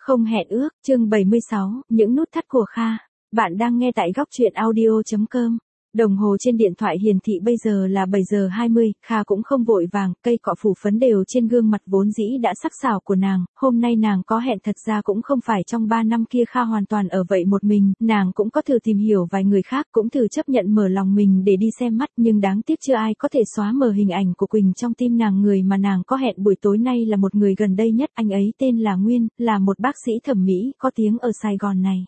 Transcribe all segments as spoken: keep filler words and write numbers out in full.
Không hẹn ước, chương bảy mươi sáu, những nút thắt của Kha. Bạn đang nghe tại góc truyện audio chấm com. Đồng hồ trên điện thoại hiển thị bây giờ là bảy giờ hai mươi, Kha cũng không vội vàng, cây cọ phủ phấn đều trên gương mặt vốn dĩ đã sắc sảo của nàng, hôm nay nàng có hẹn thật ra cũng không phải trong ba năm kia Kha hoàn toàn ở vậy một mình, nàng cũng có thử tìm hiểu vài người khác, cũng thử chấp nhận mở lòng mình để đi xem mắt, nhưng đáng tiếc chưa ai có thể xóa mờ hình ảnh của Quỳnh trong tim nàng. Người mà nàng có hẹn buổi tối nay là một người gần đây nhất, anh ấy tên là Nguyên, là một bác sĩ thẩm mỹ có tiếng ở Sài Gòn này.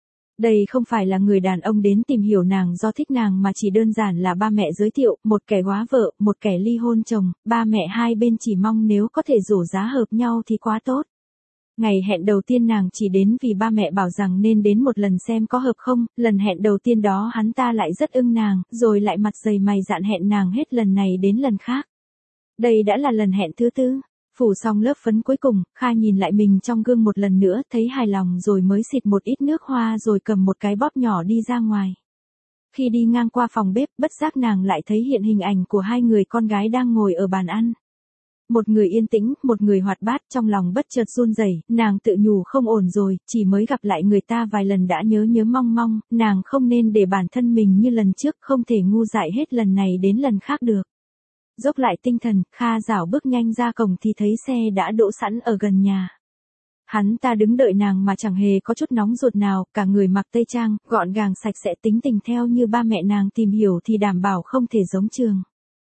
Đây không phải là người đàn ông đến tìm hiểu nàng do thích nàng mà chỉ đơn giản là ba mẹ giới thiệu, một kẻ góa vợ, một kẻ ly hôn chồng, ba mẹ hai bên chỉ mong nếu có thể rổ giá hợp nhau thì quá tốt. Ngày hẹn đầu tiên nàng chỉ đến vì ba mẹ bảo rằng nên đến một lần xem có hợp không, lần hẹn đầu tiên đó hắn ta lại rất ưng nàng, rồi lại mặt dày mày dạn hẹn nàng hết lần này đến lần khác. Đây đã là lần hẹn thứ tư. Phủ xong lớp phấn cuối cùng, Kha nhìn lại mình trong gương một lần nữa, thấy hài lòng rồi mới xịt một ít nước hoa rồi cầm một cái bóp nhỏ đi ra ngoài. Khi đi ngang qua phòng bếp, bất giác nàng lại thấy hiện hình ảnh của hai người con gái đang ngồi ở bàn ăn. Một người yên tĩnh, một người hoạt bát, trong lòng bất chợt run rẩy, nàng tự nhủ không ổn rồi, chỉ mới gặp lại người ta vài lần đã nhớ nhớ mong mong, nàng không nên để bản thân mình như lần trước, không thể ngu dại hết lần này đến lần khác được. Dốc lại tinh thần, Kha dảo bước nhanh ra cổng thì thấy xe đã đỗ sẵn ở gần nhà. Hắn ta đứng đợi nàng mà chẳng hề có chút nóng ruột nào, cả người mặc tây trang, gọn gàng sạch sẽ, tính tình theo như ba mẹ nàng tìm hiểu thì đảm bảo không thể giống Trường.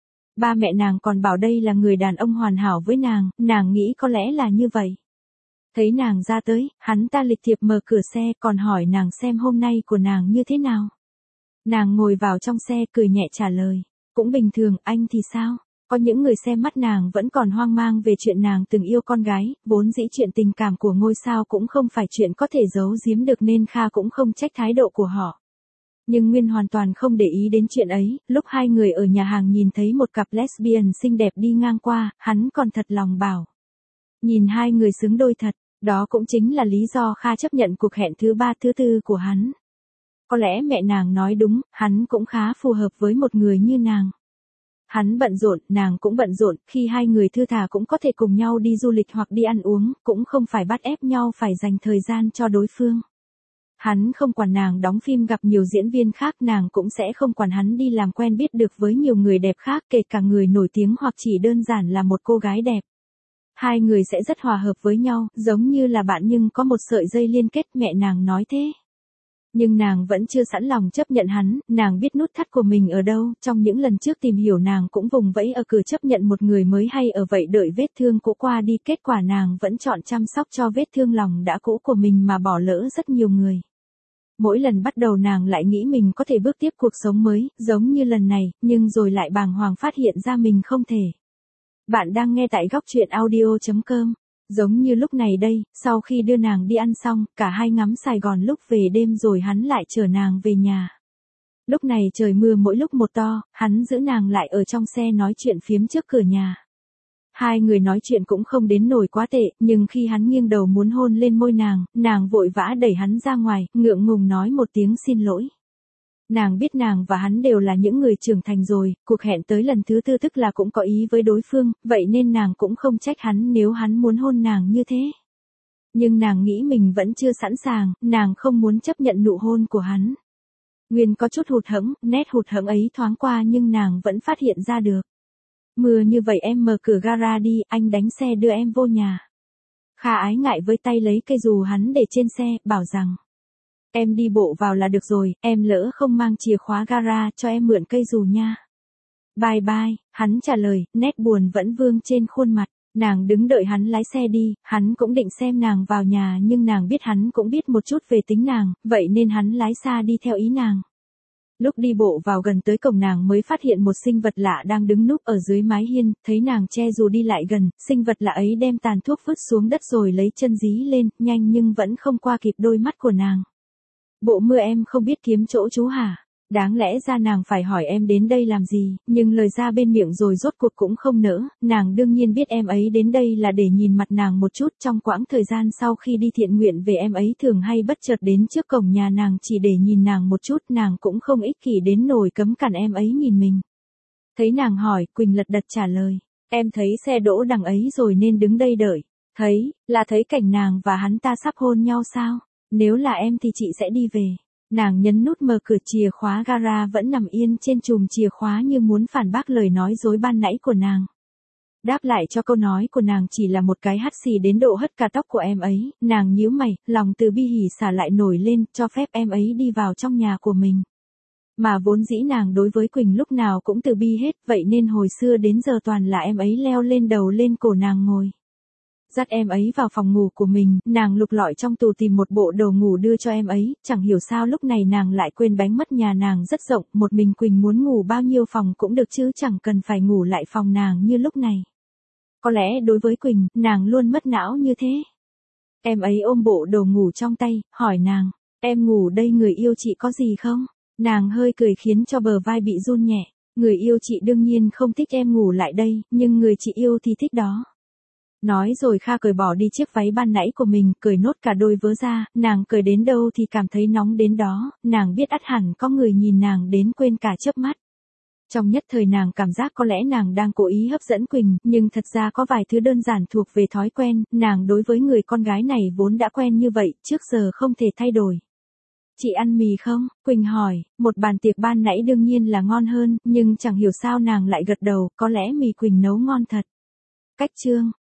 Ba mẹ nàng còn bảo đây là người đàn ông hoàn hảo với nàng, nàng nghĩ có lẽ là như vậy. Thấy nàng ra tới, hắn ta lịch thiệp mở cửa xe còn hỏi nàng xem hôm nay của nàng như thế nào. Nàng ngồi vào trong xe cười nhẹ trả lời. Cũng bình thường, anh thì sao? Có những người xem mắt nàng vẫn còn hoang mang về chuyện nàng từng yêu con gái, vốn dĩ chuyện tình cảm của ngôi sao cũng không phải chuyện có thể giấu giếm được nên Kha cũng không trách thái độ của họ. Nhưng Nguyên hoàn toàn không để ý đến chuyện ấy, lúc hai người ở nhà hàng nhìn thấy một cặp lesbian xinh đẹp đi ngang qua, hắn còn thật lòng bảo. Nhìn hai người xứng đôi thật, đó cũng chính là lý do Kha chấp nhận cuộc hẹn thứ ba thứ tư của hắn. Có lẽ mẹ nàng nói đúng, hắn cũng khá phù hợp với một người như nàng. Hắn bận rộn, nàng cũng bận rộn, khi hai người thư thả cũng có thể cùng nhau đi du lịch hoặc đi ăn uống, cũng không phải bắt ép nhau phải dành thời gian cho đối phương. Hắn không quản nàng đóng phim gặp nhiều diễn viên khác, nàng cũng sẽ không quản hắn đi làm quen biết được với nhiều người đẹp khác, kể cả người nổi tiếng hoặc chỉ đơn giản là một cô gái đẹp. Hai người sẽ rất hòa hợp với nhau, giống như là bạn nhưng có một sợi dây liên kết, mẹ nàng nói thế. Nhưng nàng vẫn chưa sẵn lòng chấp nhận hắn, nàng biết nút thắt của mình ở đâu, trong những lần trước tìm hiểu nàng cũng vùng vẫy ở cửa chấp nhận một người mới hay ở vậy đợi vết thương cũ qua đi, kết quả nàng vẫn chọn chăm sóc cho vết thương lòng đã cũ của mình mà bỏ lỡ rất nhiều người. Mỗi lần bắt đầu nàng lại nghĩ mình có thể bước tiếp cuộc sống mới, giống như lần này, nhưng rồi lại bàng hoàng phát hiện ra mình không thể. Bạn đang nghe tại góc truyện audio chấm com. Giống như lúc này đây, sau khi đưa nàng đi ăn xong, cả hai ngắm Sài Gòn lúc về đêm rồi hắn lại chở nàng về nhà. Lúc này trời mưa mỗi lúc một to, hắn giữ nàng lại ở trong xe nói chuyện phiếm trước cửa nhà. Hai người nói chuyện cũng không đến nổi quá tệ, nhưng khi hắn nghiêng đầu muốn hôn lên môi nàng, nàng vội vã đẩy hắn ra ngoài, ngượng ngùng nói một tiếng xin lỗi. Nàng biết nàng và hắn đều là những người trưởng thành rồi, cuộc hẹn tới lần thứ tư tức là cũng có ý với đối phương, vậy nên nàng cũng không trách hắn nếu hắn muốn hôn nàng như thế. Nhưng nàng nghĩ mình vẫn chưa sẵn sàng, nàng không muốn chấp nhận nụ hôn của hắn. Nguyên có chút hụt hẫng, nét hụt hẫng ấy thoáng qua nhưng nàng vẫn phát hiện ra được. Mưa như vậy em mở cửa gara đi, anh đánh xe đưa em vô nhà. Kha ái ngại với tay lấy cây dù hắn để trên xe, bảo rằng. Em đi bộ vào là được rồi, em lỡ không mang chìa khóa gara cho em mượn cây dù nha. Bye bye, hắn trả lời, nét buồn vẫn vương trên khuôn mặt. Nàng đứng đợi hắn lái xe đi, hắn cũng định xem nàng vào nhà nhưng nàng biết hắn cũng biết một chút về tính nàng, vậy nên hắn lái xa đi theo ý nàng. Lúc đi bộ vào gần tới cổng nàng mới phát hiện một sinh vật lạ đang đứng núp ở dưới mái hiên, thấy nàng che dù đi lại gần, sinh vật lạ ấy đem tàn thuốc vứt xuống đất rồi lấy chân dí lên, nhanh nhưng vẫn không qua kịp đôi mắt của nàng. Bộ mưa em không biết kiếm chỗ trú hả? Đáng lẽ ra nàng phải hỏi em đến đây làm gì, nhưng lời ra bên miệng rồi rốt cuộc cũng không nỡ, nàng đương nhiên biết em ấy đến đây là để nhìn mặt nàng một chút. Trong quãng thời gian sau khi đi thiện nguyện về em ấy thường hay bất chợt đến trước cổng nhà nàng chỉ để nhìn nàng một chút, nàng cũng không ích kỷ đến nổi cấm cản em ấy nhìn mình. Thấy nàng hỏi, Quỳnh lật đật trả lời, em thấy xe đỗ đằng ấy rồi nên đứng đây đợi. Thấy, là thấy cảnh nàng và hắn ta sắp hôn nhau sao? Nếu là em thì chị sẽ đi về. Nàng nhấn nút mở cửa, chìa khóa gara vẫn nằm yên trên chùm chìa khóa như muốn phản bác lời nói dối ban nãy của nàng. Đáp lại cho câu nói của nàng chỉ là một cái hắt xì đến độ hất cả tóc của em ấy, nàng nhíu mày, lòng từ bi hỉ xả lại nổi lên, cho phép em ấy đi vào trong nhà của mình. Mà vốn dĩ nàng đối với Quỳnh lúc nào cũng từ bi hết, vậy nên hồi xưa đến giờ toàn là em ấy leo lên đầu lên cổ nàng ngồi. Dắt em ấy vào phòng ngủ của mình, nàng lục lọi trong tủ tìm một bộ đồ ngủ đưa cho em ấy, chẳng hiểu sao lúc này nàng lại quên bánh mất nhà nàng rất rộng, một mình Quỳnh muốn ngủ bao nhiêu phòng cũng được chứ chẳng cần phải ngủ lại phòng nàng như lúc này. Có lẽ đối với Quỳnh, nàng luôn mất não như thế. Em ấy ôm bộ đồ ngủ trong tay, hỏi nàng, em ngủ đây người yêu chị có gì không? Nàng hơi cười khiến cho bờ vai bị run nhẹ, người yêu chị đương nhiên không thích em ngủ lại đây, nhưng người chị yêu thì thích đó. Nói rồi Kha cởi bỏ đi chiếc váy ban nãy của mình, cởi nốt cả đôi vớ ra, nàng cởi đến đâu thì cảm thấy nóng đến đó, nàng biết ắt hẳn có người nhìn nàng đến quên cả chớp mắt. Trong nhất thời nàng cảm giác có lẽ nàng đang cố ý hấp dẫn Quỳnh, nhưng thật ra có vài thứ đơn giản thuộc về thói quen, nàng đối với người con gái này vốn đã quen như vậy, trước giờ không thể thay đổi. Chị ăn mì không? Quỳnh hỏi, một bàn tiệc ban nãy đương nhiên là ngon hơn, nhưng chẳng hiểu sao nàng lại gật đầu, có lẽ mì Quỳnh nấu ngon thật. Cách chương